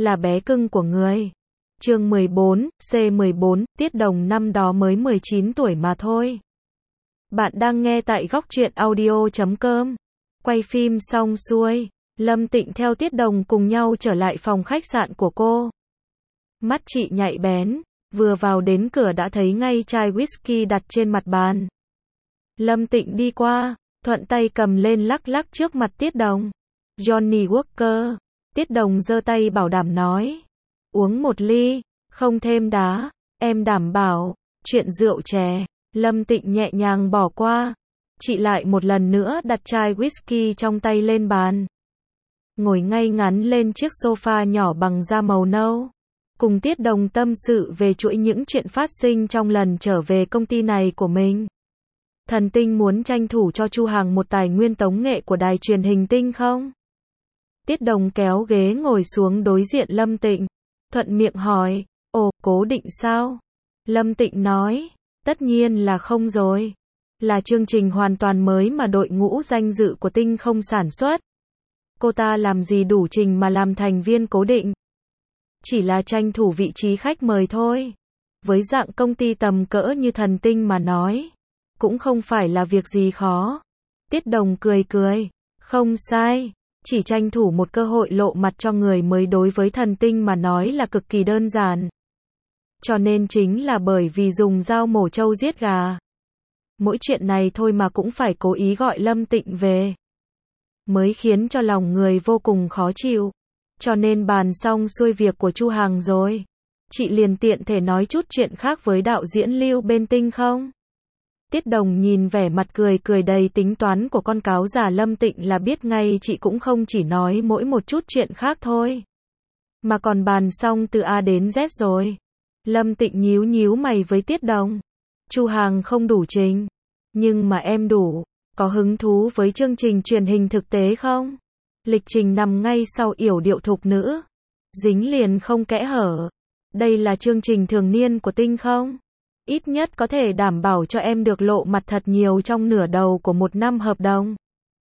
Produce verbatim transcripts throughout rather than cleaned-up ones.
là bé cưng của người. Chương mười bốn, C mười bốn, Tiết Đồng năm đó mới mười chín tuổi mà thôi. Bạn đang nghe tại góc truyện audio chấm com. Quay phim xong xuôi, Lâm Tịnh theo Tiết Đồng cùng nhau trở lại phòng khách sạn của cô. Mắt chị nhạy bén, vừa vào đến cửa đã thấy ngay chai whisky đặt trên mặt bàn. Lâm Tịnh đi qua, thuận tay cầm lên lắc lắc trước mặt Tiết Đồng. Johnny Walker. Tiết Đồng giơ tay bảo đảm nói. Uống một ly, không thêm đá, em đảm bảo. Chuyện rượu chè, Lâm Tịnh nhẹ nhàng bỏ qua. Chị lại một lần nữa đặt chai whisky trong tay lên bàn. Ngồi ngay ngắn lên chiếc sofa nhỏ bằng da màu nâu. Cùng Tiết Đồng tâm sự về chuỗi những chuyện phát sinh trong lần trở về công ty này của mình. Thần Tinh muốn tranh thủ cho Chu Hằng một tài nguyên tống nghệ của đài truyền hình Tinh không? Tiết Đồng kéo ghế ngồi xuống đối diện Lâm Tịnh. Thuận miệng hỏi, ồ, cố định sao? Lâm Tịnh nói, tất nhiên là không rồi. Là chương trình hoàn toàn mới mà đội ngũ danh dự của Tinh không sản xuất. Cô ta làm gì đủ trình mà làm thành viên cố định. Chỉ là tranh thủ vị trí khách mời thôi. Với dạng công ty tầm cỡ như Thần Tinh mà nói, cũng không phải là việc gì khó. Tiết Đồng cười cười, không sai. Chỉ tranh thủ một cơ hội lộ mặt cho người mới đối với Thần Tinh mà nói là cực kỳ đơn giản. Cho nên chính là bởi vì dùng dao mổ trâu giết gà. Mỗi chuyện này thôi mà cũng phải cố ý gọi Lâm Tịnh về. Mới khiến cho lòng người vô cùng khó chịu. Cho nên bàn xong xuôi việc của Chu Hằng rồi. Chị liền tiện thể nói chút chuyện khác với đạo diễn Lưu bên Tinh không? Tiết Đồng nhìn vẻ mặt cười cười đầy tính toán của con cáo già Lâm Tịnh là biết ngay chị cũng không chỉ nói mỗi một chút chuyện khác thôi. Mà còn bàn xong từ A đến Z rồi. Lâm Tịnh nhíu nhíu mày với Tiết Đồng. Chu Hằng không đủ trình. Nhưng mà em đủ. Có hứng thú với chương trình truyền hình thực tế không? Lịch trình nằm ngay sau Yểu Điệu Thục Nữ. Dính liền không kẽ hở. Đây là chương trình thường niên của Tinh không? Ít nhất có thể đảm bảo cho em được lộ mặt thật nhiều trong nửa đầu của một năm hợp đồng.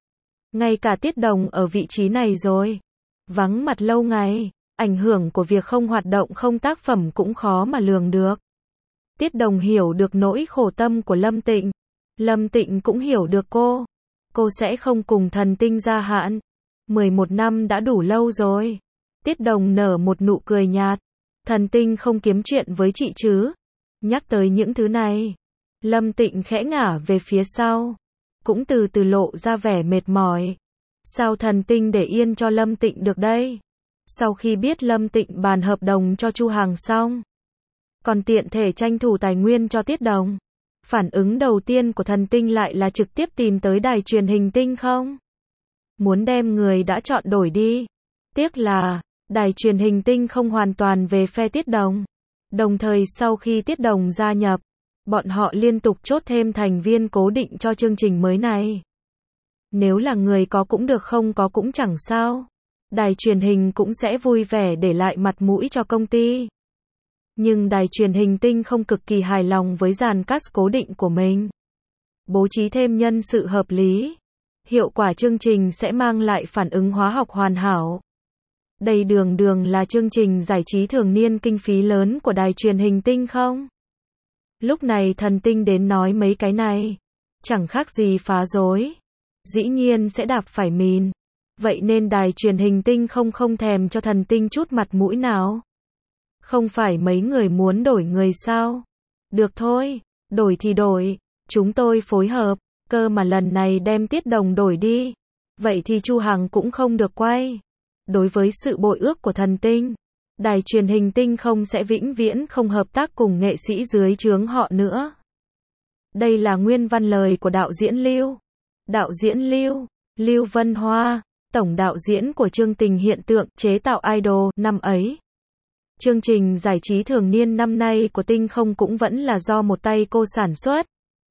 Ngay cả Tiết Đồng ở vị trí này rồi. Vắng mặt lâu ngày, ảnh hưởng của việc không hoạt động không tác phẩm cũng khó mà lường được. Tiết Đồng hiểu được nỗi khổ tâm của Lâm Tịnh. Lâm Tịnh cũng hiểu được cô. Cô sẽ không cùng Thần Tinh gia hạn. mười một năm đã đủ lâu rồi. Tiết Đồng nở một nụ cười nhạt. Thần Tinh không kiếm chuyện với chị chứ? Nhắc tới những thứ này, Lâm Tịnh khẽ ngả về phía sau, cũng từ từ lộ ra vẻ mệt mỏi. Sao Thần Tinh để yên cho Lâm Tịnh được đây? Sau khi biết Lâm Tịnh bàn hợp đồng cho Chu Hằng xong, còn tiện thể tranh thủ tài nguyên cho Tiết Đồng. Phản ứng đầu tiên của Thần Tinh lại là trực tiếp tìm tới đài truyền hình Tinh không? Muốn đem người đã chọn đổi đi. Tiếc là, đài truyền hình Tinh không hoàn toàn về phe Tiết Đồng. Đồng thời sau khi Tiết Đồng gia nhập, bọn họ liên tục chốt thêm thành viên cố định cho chương trình mới này. Nếu là người có cũng được không có cũng chẳng sao. Đài truyền hình cũng sẽ vui vẻ để lại mặt mũi cho công ty. Nhưng đài truyền hình Tinh không cực kỳ hài lòng với dàn cast cố định của mình. Bố trí thêm nhân sự hợp lý. Hiệu quả chương trình sẽ mang lại phản ứng hóa học hoàn hảo. Đây đường đường là chương trình giải trí thường niên kinh phí lớn của đài truyền hình Tinh không? Lúc này Thần Tinh đến nói mấy cái này. Chẳng khác gì phá rối. Dĩ nhiên sẽ đạp phải mìn. Vậy nên đài truyền hình Tinh không không thèm cho Thần Tinh chút mặt mũi nào. Không phải mấy người muốn đổi người sao? Được thôi, đổi thì đổi. Chúng tôi phối hợp. Cơ mà lần này đem Tiết Đồng đổi đi. Vậy thì Chu Hằng cũng không được quay. Đối với sự bội ước của Thần Tinh, đài truyền hình Tinh không sẽ vĩnh viễn không hợp tác cùng nghệ sĩ dưới trướng họ nữa. Đây là nguyên văn lời của đạo diễn Lưu. Đạo diễn Lưu, Lưu Vân Hoa, tổng đạo diễn của chương trình hiện tượng chế tạo idol năm ấy. Chương trình giải trí thường niên năm nay của Tinh không cũng vẫn là do một tay cô sản xuất.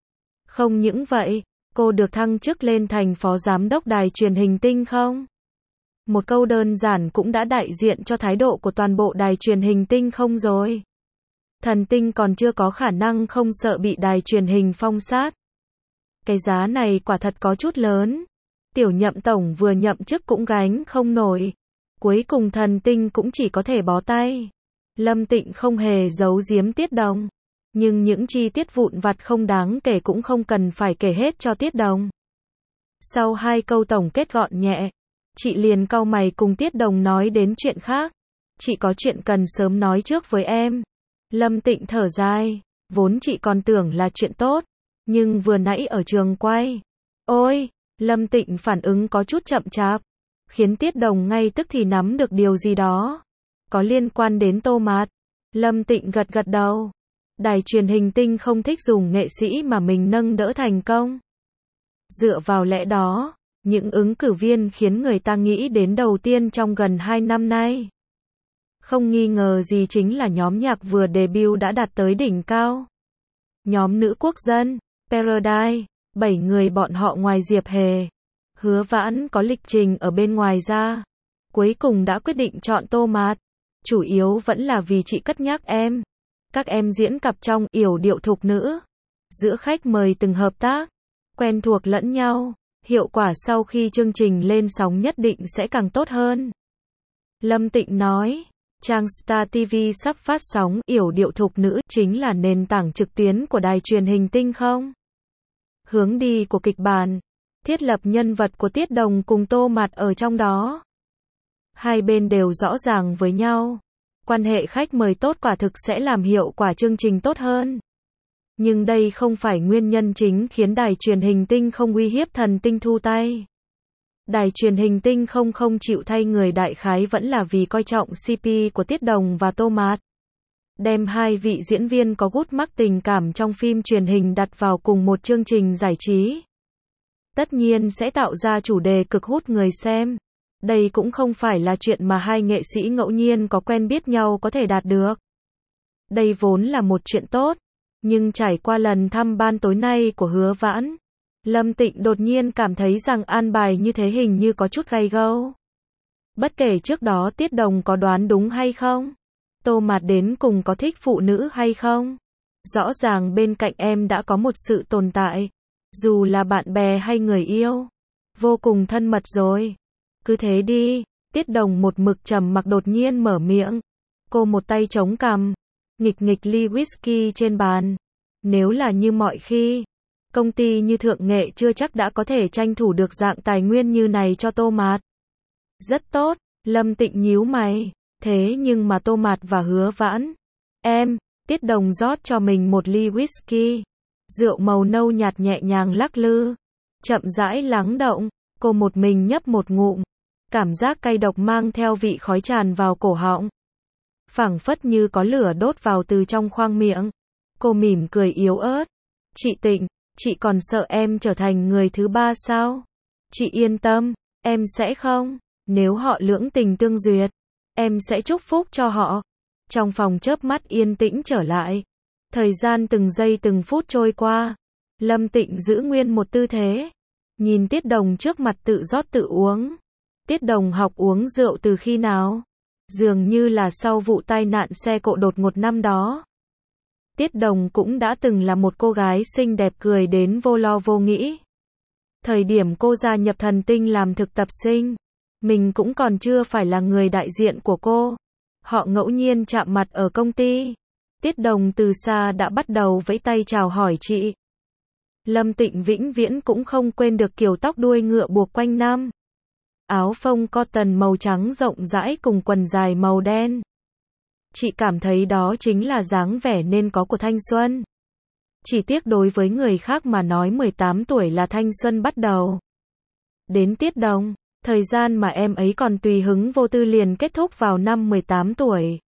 Không những vậy, cô được thăng chức lên thành phó giám đốc đài truyền hình Tinh không. Một câu đơn giản cũng đã đại diện cho thái độ của toàn bộ đài truyền hình Tinh không rồi. Thần Tinh còn chưa có khả năng không sợ bị đài truyền hình phong sát. Cái giá này quả thật có chút lớn. Tiểu Nhậm tổng vừa nhậm chức cũng gánh không nổi. Cuối cùng Thần Tinh cũng chỉ có thể bó tay. Lâm Tịnh không hề giấu giếm Tiết Đồng. Nhưng những chi tiết vụn vặt không đáng kể cũng không cần phải kể hết cho Tiết Đồng. Sau hai câu tổng kết gọn nhẹ, chị liền cau mày cùng Tiết Đồng nói đến chuyện khác. Chị có chuyện cần sớm nói trước với em. Lâm Tịnh thở dài, vốn chị còn tưởng là chuyện tốt, nhưng vừa nãy ở trường quay. Ôi, Lâm Tịnh phản ứng có chút chậm chạp, khiến Tiết Đồng ngay tức thì nắm được điều gì đó. Có liên quan đến Tô Mạt. Lâm Tịnh gật gật đầu. Đài truyền hình Tinh không thích dùng nghệ sĩ mà mình nâng đỡ thành công. Dựa vào lẽ đó, những ứng cử viên khiến người ta nghĩ đến đầu tiên trong gần hai năm nay. Không nghi ngờ gì chính là nhóm nhạc vừa debut đã đạt tới đỉnh cao. Nhóm nữ quốc dân, Paradise, bảy người bọn họ ngoài Diệp Hề, Hứa Vãn có lịch trình ở bên ngoài ra. Cuối cùng đã quyết định chọn Tô Mạt. Chủ yếu vẫn là vì chị cất nhắc em. Các em diễn cặp trong yểu điệu thục nữ. Giữa khách mời từng hợp tác, quen thuộc lẫn nhau. Hiệu quả sau khi chương trình lên sóng nhất định sẽ càng tốt hơn. Lâm Tịnh nói, trang Star ti vi sắp phát sóng yểu điệu thục nữ chính là nền tảng trực tuyến của đài truyền hình Tinh không. Hướng đi của kịch bản, thiết lập nhân vật của Tiết Đồng cùng Tô Mạt ở trong đó. Hai bên đều rõ ràng với nhau. Quan hệ khách mời tốt quả thực sẽ làm hiệu quả chương trình tốt hơn. Nhưng đây không phải nguyên nhân chính khiến đài truyền hình Tinh không uy hiếp Thần Tinh thu tay. Đài truyền hình Tinh không không chịu thay người đại khái vẫn là vì coi trọng xê pê của Tiết Đồng và Tô Mạt. Đem hai vị diễn viên có gút mắc tình cảm trong phim truyền hình đặt vào cùng một chương trình giải trí. Tất nhiên sẽ tạo ra chủ đề cực hút người xem. Đây cũng không phải là chuyện mà hai nghệ sĩ ngẫu nhiên có quen biết nhau có thể đạt được. Đây vốn là một chuyện tốt. Nhưng trải qua lần thăm ban tối nay của Hứa Vãn, Lâm Tịnh đột nhiên cảm thấy rằng an bài như thế hình như có chút gay gâu. Bất kể trước đó Tiết Đồng có đoán đúng hay không, Tô Mạt đến cùng có thích phụ nữ hay không, rõ ràng bên cạnh em đã có một sự tồn tại, dù là bạn bè hay người yêu, vô cùng thân mật rồi. Cứ thế đi. Tiết Đồng một mực trầm mặc đột nhiên mở miệng. Cô một tay chống cằm, nghịch nghịch ly whisky trên bàn. Nếu là như mọi khi, công ty như Thượng Nghệ chưa chắc đã có thể tranh thủ được dạng tài nguyên như này cho Tô Mạt. Rất tốt, Lâm Tịnh nhíu mày. Thế nhưng mà Tô Mạt và Hứa Vãn. Em, Tiết Đồng rót cho mình một ly whisky. Rượu màu nâu nhạt nhẹ nhàng lắc lư. Chậm rãi lắng động, cô một mình nhấp một ngụm. Cảm giác cay độc mang theo vị khói tràn vào cổ họng. Phảng phất như có lửa đốt vào từ trong khoang miệng. Cô mỉm cười yếu ớt. Chị Tịnh, chị còn sợ em trở thành người thứ ba sao? Chị yên tâm, em sẽ không. Nếu họ lưỡng tình tương duyệt, em sẽ chúc phúc cho họ. Trong phòng chớp mắt yên tĩnh trở lại. Thời gian từng giây từng phút trôi qua. Lâm Tịnh giữ nguyên một tư thế. Nhìn Tiết Đồng trước mặt tự rót tự uống. Tiết Đồng học uống rượu từ khi nào? Dường như là sau vụ tai nạn xe cộ đột ngột năm đó. Tiết Đồng cũng đã từng là một cô gái xinh đẹp cười đến vô lo vô nghĩ. Thời điểm cô gia nhập Thần Tinh làm thực tập sinh, mình cũng còn chưa phải là người đại diện của cô. Họ ngẫu nhiên chạm mặt ở công ty. Tiết Đồng từ xa đã bắt đầu vẫy tay chào hỏi chị. Lâm Tịnh vĩnh viễn cũng không quên được kiểu tóc đuôi ngựa buộc quanh năm. Áo phông cotton màu trắng rộng rãi cùng quần dài màu đen. Chị cảm thấy đó chính là dáng vẻ nên có của thanh xuân. Chỉ tiếc đối với người khác mà nói mười tám tuổi là thanh xuân bắt đầu. Đến Tiết Đồng, thời gian mà em ấy còn tùy hứng vô tư liền kết thúc vào năm mười tám tuổi.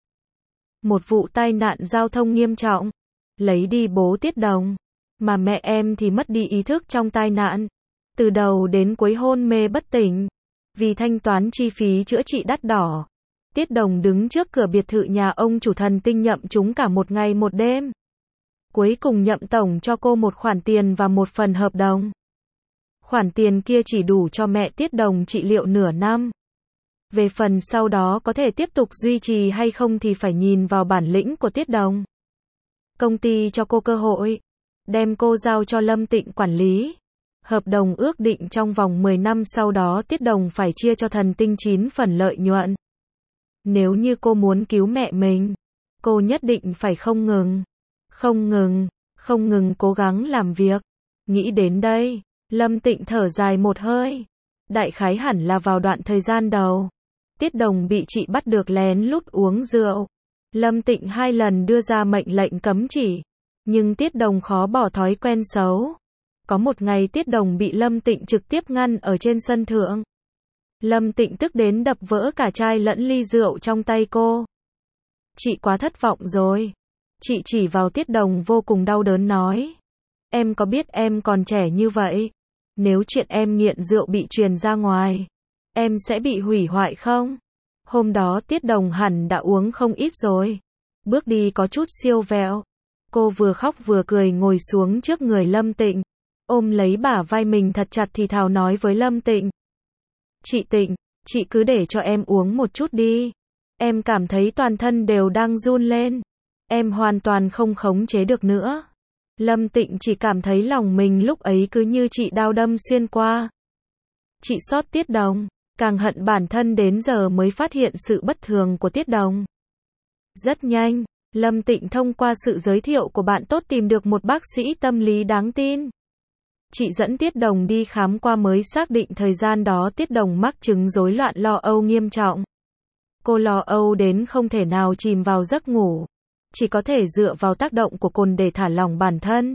Một vụ tai nạn giao thông nghiêm trọng, lấy đi bố Tiết Đồng, mà mẹ em thì mất đi ý thức trong tai nạn. Từ đầu đến cuối hôn mê bất tỉnh. Vì thanh toán chi phí chữa trị đắt đỏ, Tiết Đồng đứng trước cửa biệt thự nhà ông chủ Thần Tinh nhậm chúng cả một ngày một đêm. Cuối cùng nhậm tổng cho cô một khoản tiền và một phần hợp đồng. Khoản tiền kia chỉ đủ cho mẹ Tiết Đồng trị liệu nửa năm. Về phần sau đó có thể tiếp tục duy trì hay không thì phải nhìn vào bản lĩnh của Tiết Đồng. Công ty cho cô cơ hội, đem cô giao cho Lâm Tịnh quản lý. Hợp đồng ước định trong vòng mười năm sau đó Tiết Đồng phải chia cho Thần Tinh chín phần lợi nhuận. Nếu như cô muốn cứu mẹ mình, cô nhất định phải không ngừng, không ngừng, không ngừng cố gắng làm việc. Nghĩ đến đây, Lâm Tịnh thở dài một hơi. Đại khái hẳn là vào đoạn thời gian đầu, Tiết Đồng bị chị bắt được lén lút uống rượu. Lâm Tịnh hai lần đưa ra mệnh lệnh cấm chỉ, nhưng Tiết Đồng khó bỏ thói quen xấu. Có một ngày Tiết Đồng bị Lâm Tịnh trực tiếp ngăn ở trên sân thượng. Lâm Tịnh tức đến đập vỡ cả chai lẫn ly rượu trong tay cô. Chị quá thất vọng rồi. Chị chỉ vào Tiết Đồng vô cùng đau đớn nói. Em có biết em còn trẻ như vậy, nếu chuyện em nghiện rượu bị truyền ra ngoài, em sẽ bị hủy hoại không? Hôm đó Tiết Đồng hẳn đã uống không ít rồi. Bước đi có chút siêu vẹo. Cô vừa khóc vừa cười ngồi xuống trước người Lâm Tịnh, ôm lấy bả vai mình thật chặt thì thào nói với Lâm Tịnh. Chị Tịnh, chị cứ để cho em uống một chút đi. Em cảm thấy toàn thân đều đang run lên. Em hoàn toàn không khống chế được nữa. Lâm Tịnh chỉ cảm thấy lòng mình lúc ấy cứ như chị đao đâm xuyên qua. Chị xót Tiết Đồng, càng hận bản thân đến giờ mới phát hiện sự bất thường của Tiết Đồng. Rất nhanh, Lâm Tịnh thông qua sự giới thiệu của bạn tốt tìm được một bác sĩ tâm lý đáng tin. Chị dẫn Tiết Đồng đi khám qua mới xác định thời gian đó Tiết Đồng mắc chứng rối loạn lo âu nghiêm trọng. Cô lo âu đến không thể nào chìm vào giấc ngủ, chỉ có thể dựa vào tác động của cồn để thả lỏng bản thân.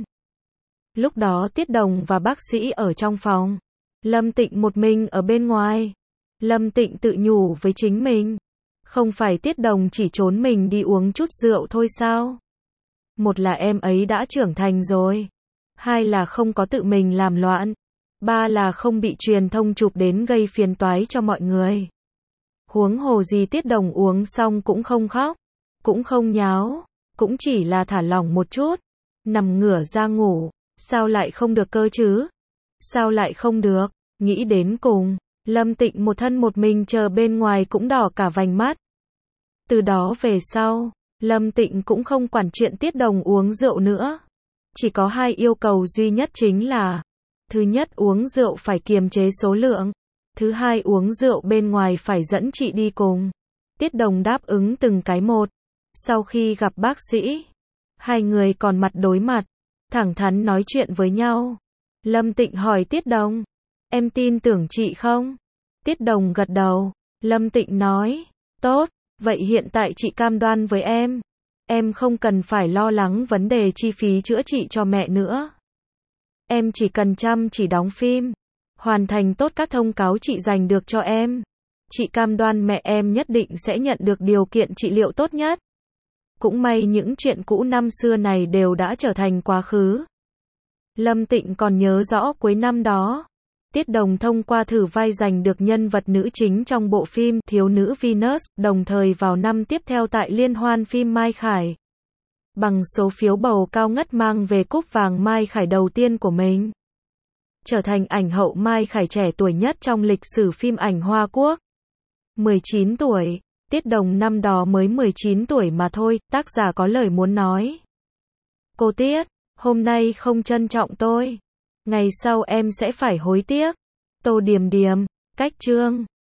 Lúc đó Tiết Đồng và bác sĩ ở trong phòng, Lâm Tịnh một mình ở bên ngoài. Lâm Tịnh tự nhủ với chính mình, không phải Tiết Đồng chỉ trốn mình đi uống chút rượu thôi sao? Một là em ấy đã trưởng thành rồi, hai là không có tự mình làm loạn, ba là không bị truyền thông chụp đến gây phiền toái cho mọi người. Huống hồ gì Tiết Đồng uống xong cũng không khóc, cũng không nháo, cũng chỉ là thả lỏng một chút, nằm ngửa ra ngủ, sao lại không được cơ chứ? Sao lại không được? Nghĩ đến cùng, Lâm Tịnh một thân một mình chờ bên ngoài cũng đỏ cả vành mắt. Từ đó về sau, Lâm Tịnh cũng không quản chuyện Tiết Đồng uống rượu nữa. Chỉ có hai yêu cầu duy nhất chính là: thứ nhất uống rượu phải kiềm chế số lượng, thứ hai uống rượu bên ngoài phải dẫn chị đi cùng. Tiết Đồng đáp ứng từng cái một. Sau khi gặp bác sĩ, hai người còn mặt đối mặt, thẳng thắn nói chuyện với nhau. Lâm Tịnh hỏi Tiết Đồng, em tin tưởng chị không? Tiết Đồng gật đầu. Lâm Tịnh nói, tốt, vậy hiện tại chị cam đoan với em, em không cần phải lo lắng vấn đề chi phí chữa trị cho mẹ nữa. Em chỉ cần chăm chỉ đóng phim, hoàn thành tốt các thông cáo chị dành được cho em. Chị cam đoan mẹ em nhất định sẽ nhận được điều kiện trị liệu tốt nhất. Cũng may những chuyện cũ năm xưa này đều đã trở thành quá khứ. Lâm Tịnh còn nhớ rõ cuối năm đó, Tiết Đồng thông qua thử vai giành được nhân vật nữ chính trong bộ phim Thiếu nữ Venus, đồng thời vào năm tiếp theo tại Liên hoan phim Mai Khải. Bằng số phiếu bầu cao ngất mang về cúp vàng Mai Khải đầu tiên của mình. Trở thành ảnh hậu Mai Khải trẻ tuổi nhất trong lịch sử phim ảnh Hoa Quốc. mười chín tuổi, Tiết Đồng năm đó mới mười chín tuổi mà thôi, tác giả có lời muốn nói. Cô Tiết, hôm nay không trân trọng tôi, ngày sau em sẽ phải hối tiếc. Tô Điềm Điềm, cách chương.